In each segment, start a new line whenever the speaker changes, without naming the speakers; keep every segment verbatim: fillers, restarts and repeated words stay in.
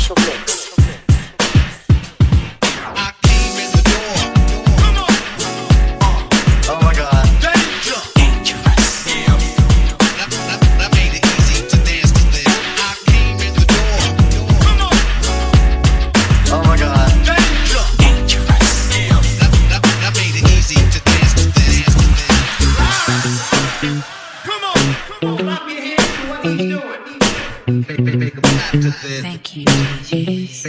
Thank you, D Js.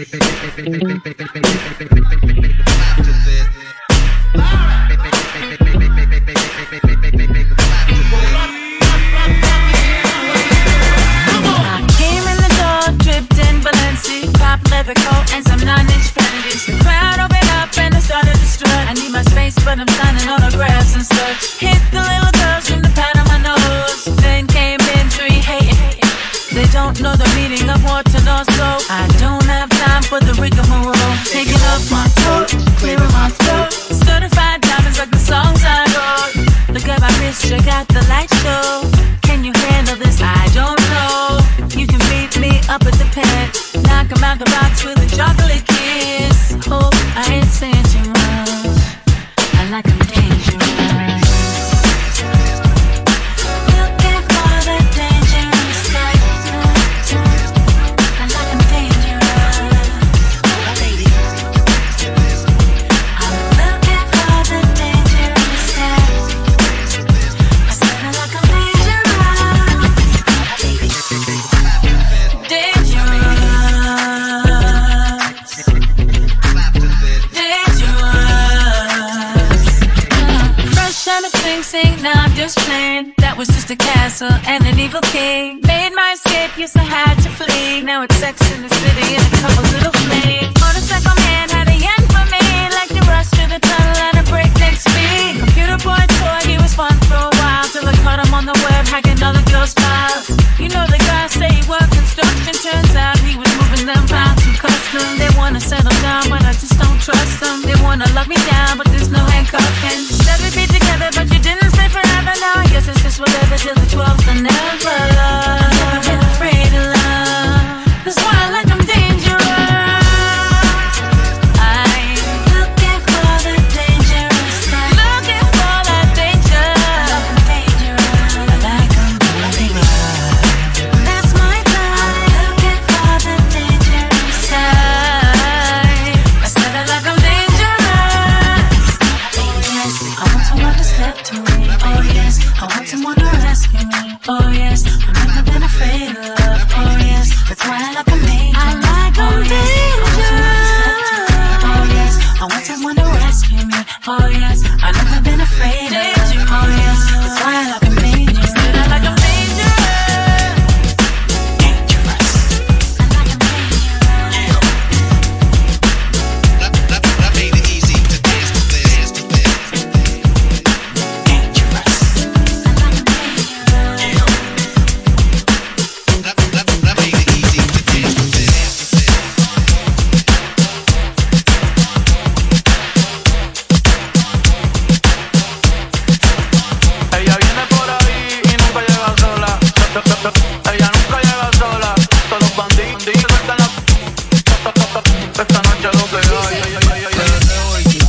I came in the door, dripped in Balenci, pop leather coat and some nine-inch Fendis. The crowd opened up and I started to strut. I need my space, but I'm signing autographs and such. Hit the little girls from the pat on my nose. Then came in three hating. They don't know the meaning of water, no, so I don't have time for the rigmarole. Taking off my coat, clearing my throat. Certified diamonds like the songs I wrote. Look at my wrist, check out the light show. Can you handle this? I don't know. You can beat me up at the pen. Knock 'em out the box with a chocolate kiss. Hope I ain't saying too much. I like 'em dangerous. Looking for the dangerous life. I like 'em dangerous. I'm looking for the dangerous life. I said I like 'em dangerous. Sing, now I'm just playing. That was just a castle and an evil king. Made my escape, yes I had to flee. Now it's Sex in the City and a couple little flames. Motorcycle man had a yen for me, like to rush through the tunnel at a breakneck speed. Computer boy toy, he was fun for a while, till I caught him on the web hacking other girls' files. You know the guy say he worked construction, turns out he was moving them pounds from custom. They wanna settle down, but I just don't trust them. They wanna lock me down, but there's no handcuffing. Said we'd be together, but you didn't stay forever. Now I guess it's just whatever till the twelfth and never. I've never been afraid of love. That's why I like them dangerous. I'm looking for the dangerous life. Looking for that danger. I like 'em dangerous. I like 'em dangerous. That's my life. I'm looking for the dangerous life. I said I like 'em dangerous. Yes, I want someone to step to me. Oh yes, I want someone to rescue me. Oh yes, I've never been afraid of love. Oh yes, that's why I like 'em dangerous. I like 'em dangerous. Oh yes, I want someone to rescue me. Oh yes, I've never been afraid of love. Oh yes, that's why I like 'em dangerous. I like 'em dangerous. Dangerous. I like 'em dangerous.
I made it easy to dance to this.
Dangerous. I like 'em dangerous.
I made it easy to dance to this.
Ella viene por ahí y nunca llega sola. Ella nunca llega sola. Todos los bandidos sueltan la. Esta noche lo que hay. Ay, ay, ay, ay, ay.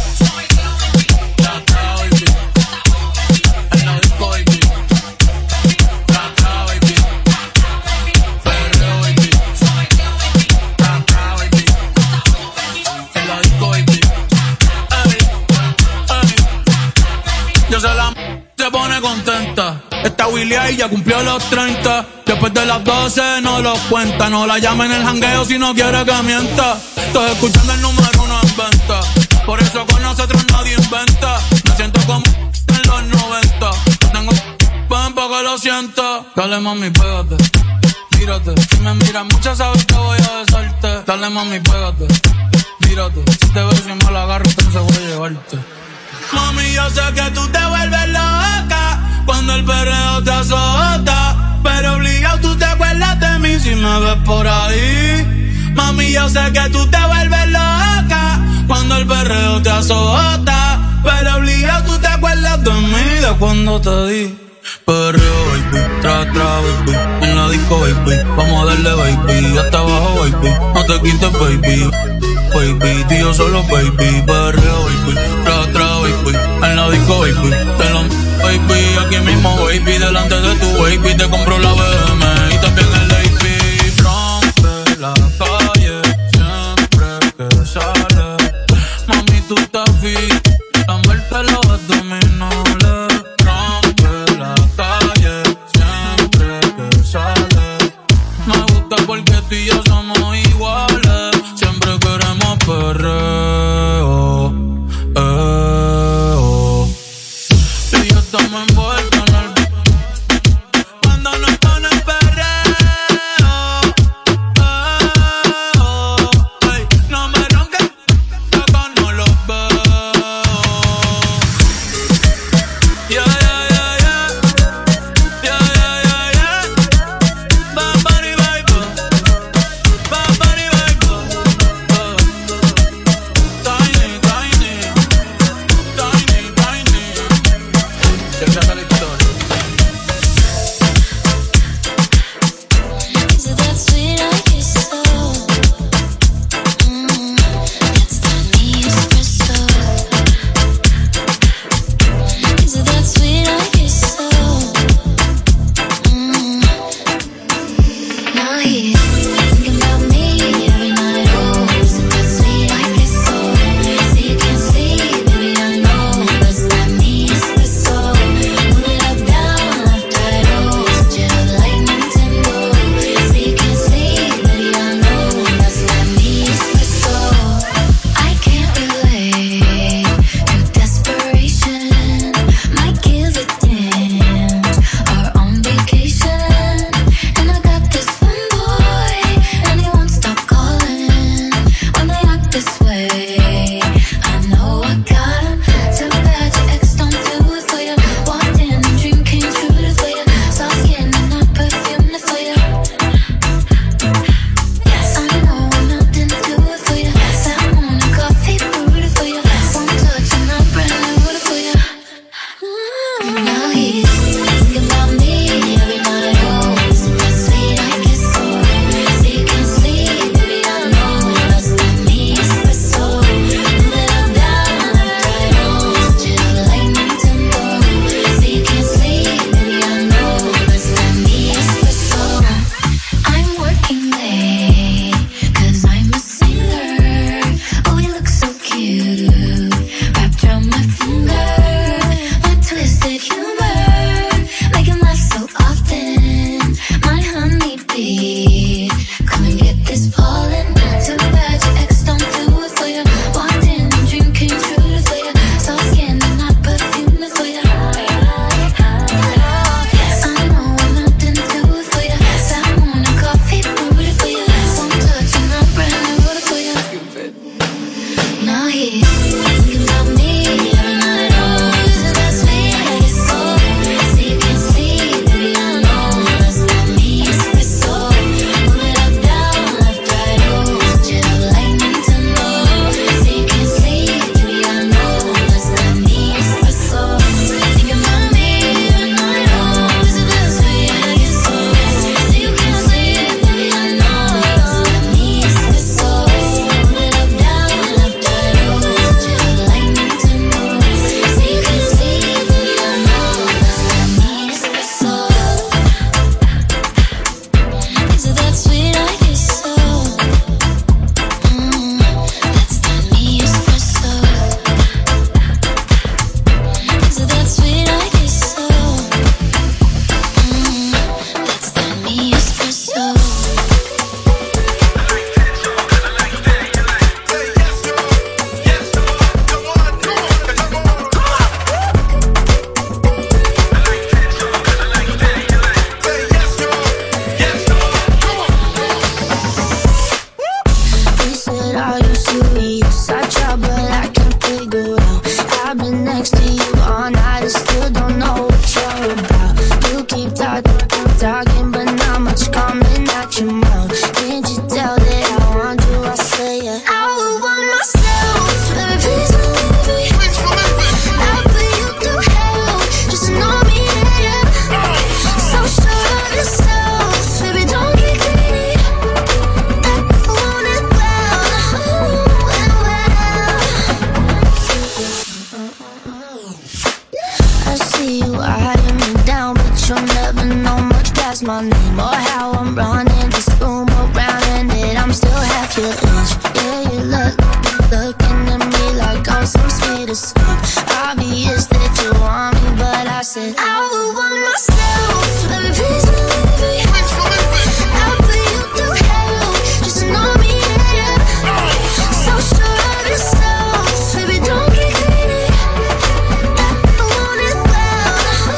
En la disco, baby. Tata, baby. Perreo, baby. Tata, baby. En la disco, baby. Ey, ey. Yo se la se pone contenta. Esta Willy ya cumplió los treinta. Después de las doce no lo cuenta. No la llama en el jangueo si no quiere que mienta. Estoy escuchando el número uno en venta. Por eso con nosotros nadie inventa. Me siento como en los noventa. Tengo ven pa' que lo sienta. Dale mami, pégate, mírate. Si me miras mucho sabes que voy a besarte. Dale mami, pégate, mírate. Si te veo y me la agarro entonces voy a llevarte. Mami, yo sé que tú te vuelves loca cuando el perreo te azota, pero obligado tú te acuerdas de mí si me ves por ahí. Mami, yo sé que tú te vuelves loca cuando el perreo te azota, pero obligado tú te acuerdas de mí, de cuando te di Perreo, baby, tra, tra, baby. En la disco, baby, vamos a darle, baby. Hasta abajo, baby, no te quites, baby. Baby, tú y yo solo, baby. Perreo, baby, tra, tra, baby. En la disco, baby, te lo baby. Aquí mismo, baby, delante de tu baby. Te compro la B M y también el A P. Rompe la calle siempre que sale. Mami, tú estás fit, dame el pelo abdominales. Rompe la calle siempre que sale. Me gusta porque tú y yo somos iguales. Siempre queremos perreo, eh, oh. Tú y yo estamos envueltos en el cuando nos ponen perreo, eh, oh. Ey, no me ronques, acá no los veo. Yeah, yeah, yeah, yeah. Yeah, yeah, yeah, yeah. Bad Bunny, baby. Bad Bunny, baby. Uh. Tiny, tiny. Tiny, tiny. Siempre hace la historia.
Is it that sweet I kiss so? Mm, that's that me espresso. Is it that sweet I kiss so? Mm. Now he's thinking about me every night. Oh, is it that sweet I kiss so? See you can't sleep, baby I know that's that me espresso. Move it up, down, left, right, oh, switch it up like Nintendo. See you can't sleep, baby I know that's that me espresso. I can't relate to desperation. Might give it damn. Are on vacation, and I got this one boy, and he won't stop calling. When they act this way, I know I got him. Too bad your ex don't do it for you. Walked in, a dream came true for you. Soft skin and not perfume for you. Yes, I know nothing to do it for you. Sat on a coffee brewed it for you. One touch and I'm brand new for you. Now he's thinking about me every night. Oh, is it that sweet I kiss so? See you can't sleep, baby I know that's that me espresso. Move it up, down, left, right, oh, switch it up like Nintendo. See you can't sleep, baby I know that's that me espresso. I'm working late, cause I'm a singer. Oh, you look so cute, wrapped around my finger. My twisted humor, make him laugh so often. My honeybee, come and get this pollen. Too bad your ex don't do it for you. Walked in, a dream came true for you. Soft skin and not perfume for you. Yes, I know nothing to do it for you. Sat on a coffee brewed for you. One touch and I'm brand new for you. Now he's thinking about me every night. Oh, is it that sweet I kiss so? See you can't sleep, baby I know that's that me espresso. Move it up, down, left, right, oh, switch it up like Nintendo. See you can't sleep, baby I know that's that me espresso. Thinking about me every night. Oh, is it that sweet I kiss so? See you can't sleep, baby I know that's that me espresso. Move it up, down, left, right, oh, switch it up like Nintendo. See you can't sleep, baby I know that's that me espresso. Is it that sweet I kiss so? Mm, that's that me espresso. Is it that sweet I kiss so? Mm, that's that me espresso. I'm running this room around and it, I'm still half your age. Yeah, you look, looking at me like I'm some sweet escape. Obvious that you want me, but I said I would want myself. Baby, please believe me. I'll put you through hell. Just know me, yeah. So sure of yourself. Baby, don't get greedy. I want it well.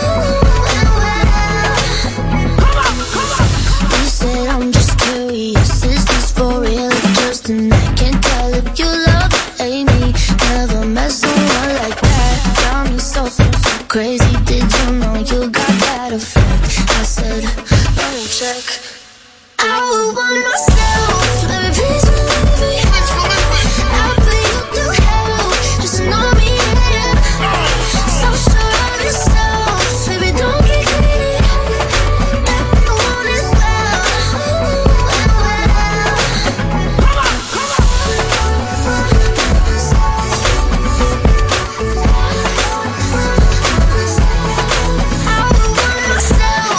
You said I'm just curious. Is this for real or just an act? Can't tell if you love or hate me. Never met someone like that. Got me so, so, so crazy. Did you know you got that effect? I said, oh, check. I would want myself. Baby, please believe me. I'll put you through hell. Just know me, yeah. So sure of yourself. Baby, don't get greedy. I want it well. I would want myself.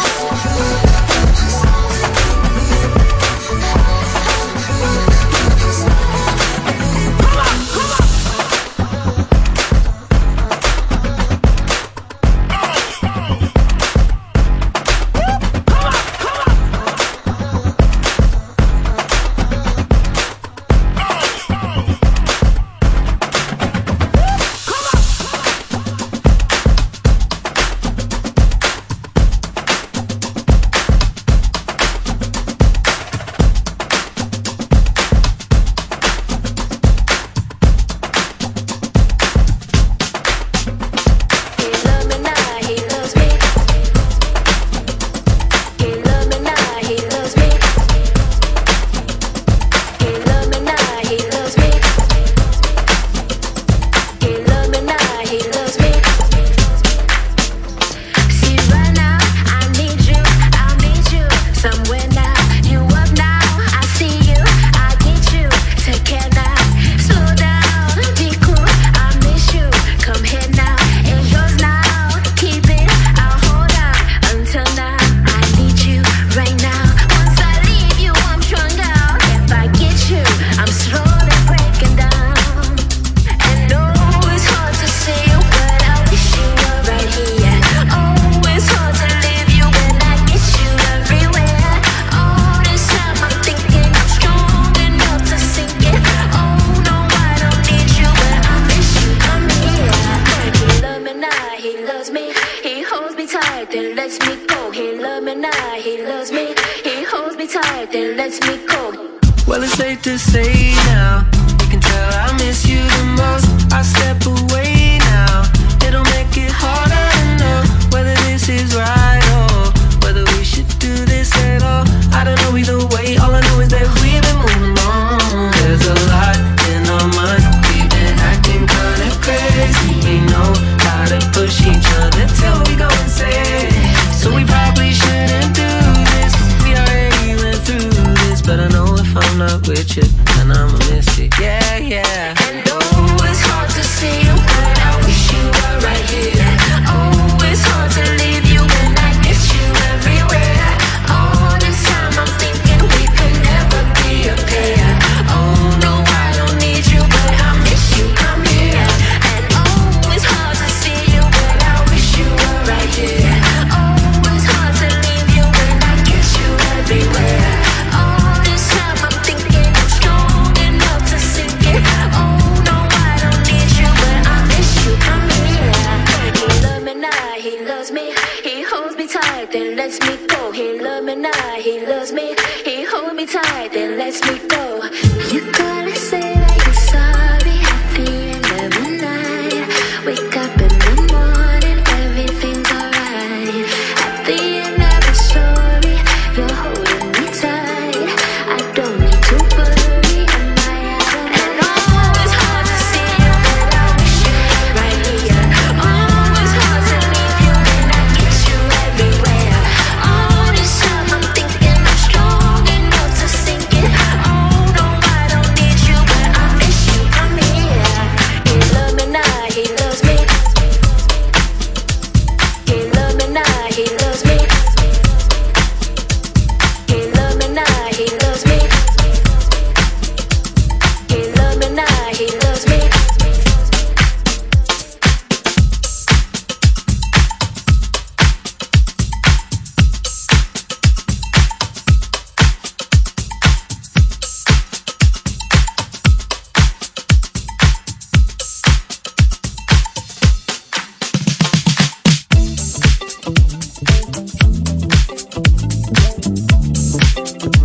Well, it's safe to say now, you can tell I miss you the most. I step away now, it'll make it harder to know whether this is right or whether we should do this at all. I don't know either way, all I know is that we've been moving on. There's a lot in our minds, we've been acting kinda crazy. We know how to push each other till we go insane. So we probably shouldn't do this, we already went through this. But I know if I'm not with you, then I'ma miss you, yeah, yeah.
And oh, it's hard to see you, but I wish you were right here. Oh, it's hard to leave you when I miss you everywhere. All this time I'm thinking we could never be a pair. Oh no, I don't need you, but I miss you, come here. And oh, it's hard to see you, but I wish you were right here. Oh, it's hard to leave you when I kiss you everywhere. All this time I'm thinking I'm strong enough to sink it. Oh no, I don't need you, but I miss you, come here. He loves me now, he loves me. He holds me tight, then lets me go. He loves me now, he loves me. He holds me tight, then lets me go. You gotta say that you're sorry at the end of the night. Wake up in the morning, everything's alright. At the end of the story, you're holding me tight. I don't need to worry, am I out of And oh, it's hard to see you, but I wish you were right here. Oh, it's hard to leave you when I kiss you everywhere. All this time I'm thinking I'm strong enough to sink it. Oh no, I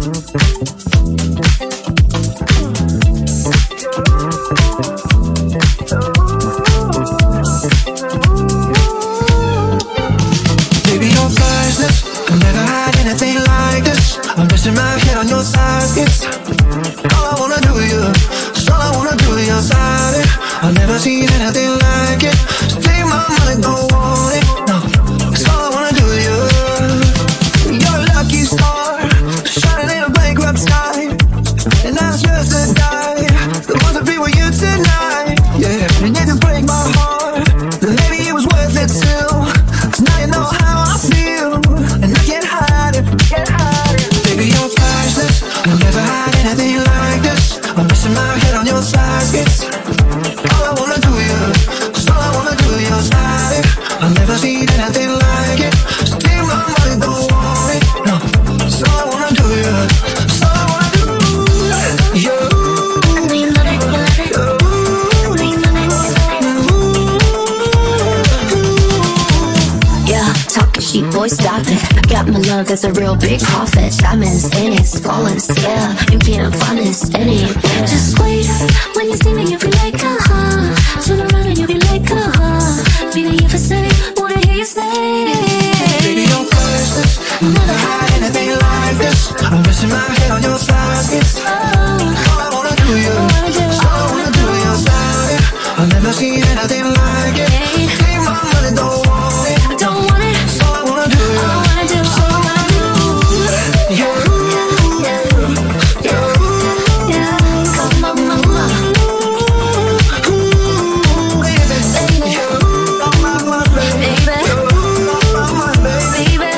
Baby, you're priceless. I'll never hide anything like this. I'm resting my head on your sidekiss. All I wanna do is you. That's all I wanna do is your side it. I've never seen anything like it. So take my money, don't want it. No, that's all I wanna do is you. You're a lucky star, shining in a bankrupt sky. And I was just to die. The ones that be with you tonight. Yeah, and you can break my heart. Then maybe it was worth it too. Cause now you know how I feel. And I can't hide it, can't hide it. Baby, you're priceless. I'll never hide anything like this. I'm missing my head on your sidekiss. All I wanna do is you. Cause all I wanna do is your side it. I've never seen anything like it. So take my money, don't want it. No, that's all I wanna do is you. That's all I wanna do. You.
Yeah, talking cheap, boy, stop it. Got my love, that's a real big profit. Diamonds in it, flawless, yeah. You can't find this in it. Just wait, when you see me, you'll be like, uh-huh. Turn around and you'll be like, uh-huh. Baby, if I say, wanna hear you say.
Baby, you're priceless. Never had anything like this. I'm resting my head on your sidekiss. All I wanna do is you. All I wanna do is your side. I've never seen anything like it. Take my money, don't want it.
Don't want it.
That's all I wanna do.
All I wanna do, all I wanna do.
You.
Yeah, come on, mama.
Baby, you. Oh, my, my baby.
Baby.
You. Oh, my, my baby.
Baby,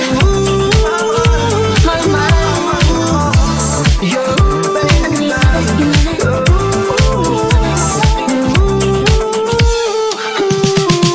mama.
You. Baby, you.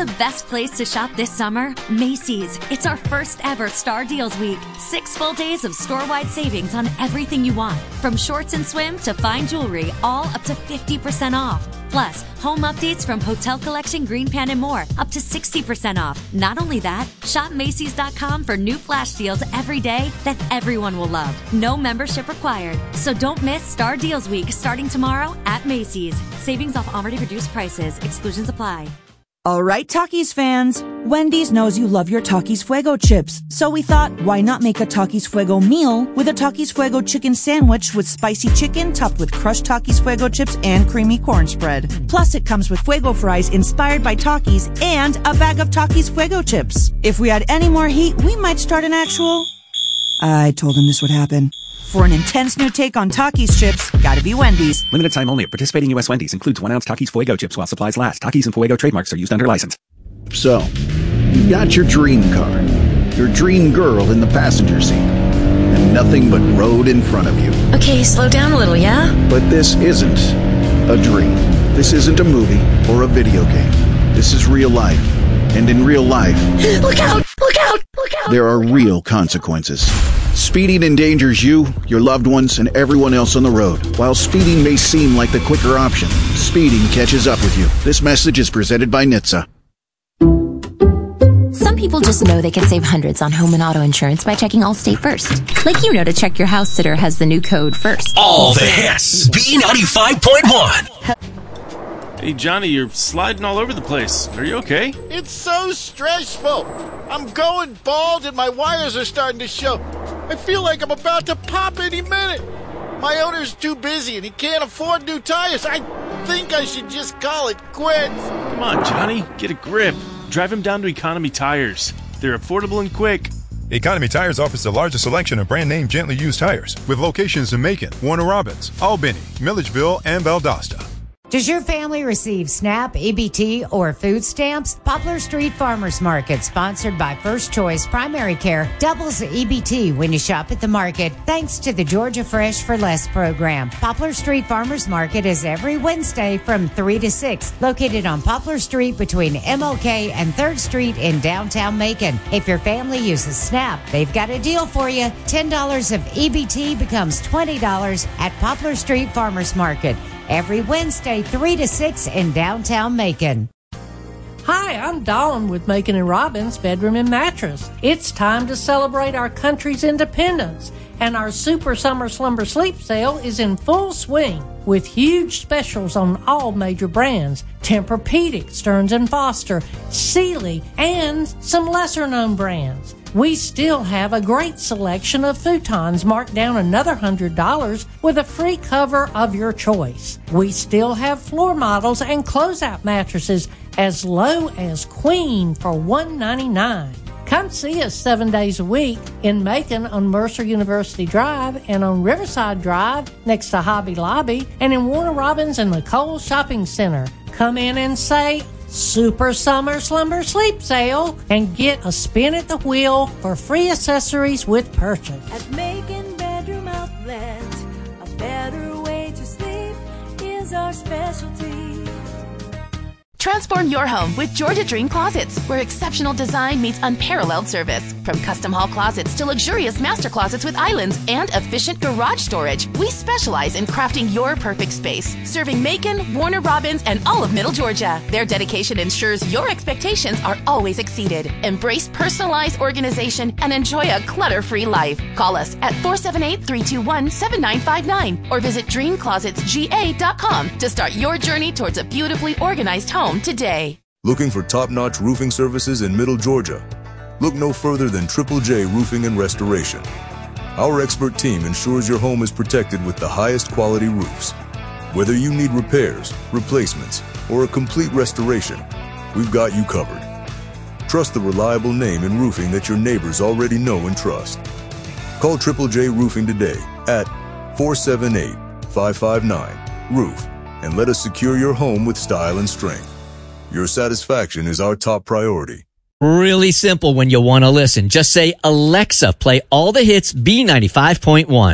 the best place to shop this summer? Macy's. It's our first ever Star Deals Week. Six full days of store-wide savings on everything you want. From shorts and swim to fine jewelry, all up to fifty percent off. Plus, home updates from Hotel Collection, Green Pan, and more, up to sixty percent off. Not only that, shop Macy's dot com for new flash deals every day that everyone will love. No membership required. So don't miss Star Deals Week starting tomorrow at Macy's. Savings off already reduced prices. Exclusions apply.
All right, Takis fans. Wendy's knows you love your Takis Fuego chips. So we thought, why not make a Takis Fuego meal with a Takis Fuego chicken sandwich with spicy chicken topped with crushed Takis Fuego chips and creamy corn spread. Plus, it comes with Fuego fries inspired by Takis and a bag of Takis Fuego chips. If we had any more heat, we might start an actual... I told him this would happen. For an intense new take on Takis chips, gotta be Wendy's.
Limited time only at participating U S Wendy's. Includes one ounce Takis Fuego chips while supplies last. Takis and Fuego trademarks are used under license.
So, you've got your dream car, your dream girl in the passenger seat, and nothing but road in front of you.
Okay, slow down a little, yeah?
But this isn't a dream. This isn't a movie or a video game. This is real life. And in real life...
Look out! Look out! Look out!
There are real consequences. Speeding endangers you, your loved ones, and everyone else on the road. While speeding may seem like the quicker option, speeding catches up with you. This message is presented by N H T S A.
Some people just know they can save hundreds on home and auto insurance by checking Allstate first. Like you know to check your house sitter has the new code first.
All the hits. B ninety-five point one.
Hey, Johnny, you're sliding all over the place. Are you okay?
It's so stressful. I'm going bald and my wires are starting to show. I feel like I'm about to pop any minute. My owner's too busy and he can't afford new tires. I think I should just call it quits.
Come on, Johnny, get a grip. Drive him down to Economy Tires. They're affordable and quick.
Economy Tires offers the largest selection of brand-name gently used tires with locations in Macon, Warner Robins, Albany, Milledgeville, and Valdosta.
Does your family receive SNAP, E B T, or food stamps? Poplar Street Farmers Market, sponsored by First Choice Primary Care, doubles E B T when you shop at the market, thanks to the Georgia Fresh for Less program. Poplar Street Farmers Market is every Wednesday from three to six, located on Poplar Street between M L K and third Street in downtown Macon. If your family uses SNAP, they've got a deal for you. ten dollars of E B T becomes twenty dollars at Poplar Street Farmers Market. Every Wednesday, three to six in downtown Macon.
Hi, I'm Dawn with Macon and Robbins Bedroom and Mattress. It's time to celebrate our country's independence, and our Super Summer Slumber Sleep sale is in full swing with huge specials on all major brands: Tempur-Pedic, Stearns and Foster, Sealy, and some lesser-known brands. We still have a great selection of futons marked down another one hundred dollars with a free cover of your choice. We still have floor models and closeout mattresses as low as queen for one hundred ninety-nine dollars. Come see us seven days a week in Macon on Mercer University Drive and on Riverside Drive next to Hobby Lobby, and in Warner Robins and the Kohl's Shopping Center. Come in and say, Super Summer Slumber Sleep Sale, and get a spin at the wheel for free accessories with purchase.
At Macon Bedroom Outlet, a better way to sleep is our specialty.
Transform your home with Georgia Dream Closets, where exceptional design meets unparalleled service. From custom hall closets to luxurious master closets with islands and efficient garage storage, we specialize in crafting your perfect space, serving Macon, Warner Robins, and all of Middle Georgia. Their dedication ensures your expectations are always exceeded. Embrace personalized organization and enjoy a clutter-free life. Call us at four seven eight, three two one, seven nine five nine or visit dream closets g a dot com to start your journey towards a beautifully organized home today.
Looking for top-notch roofing services in Middle Georgia? Look no further than Triple J Roofing and Restoration. Our expert team ensures your home is protected with the highest quality roofs. Whether you need repairs, replacements, or a complete restoration, we've got you covered. Trust the reliable name in roofing that your neighbors already know and trust. Call Triple J Roofing today at four seven eight, five five nine, roof and let us secure your home with style and strength. Your satisfaction is our top priority.
Really simple when you want to listen. Just say, Alexa, play all the hits B ninety-five point one.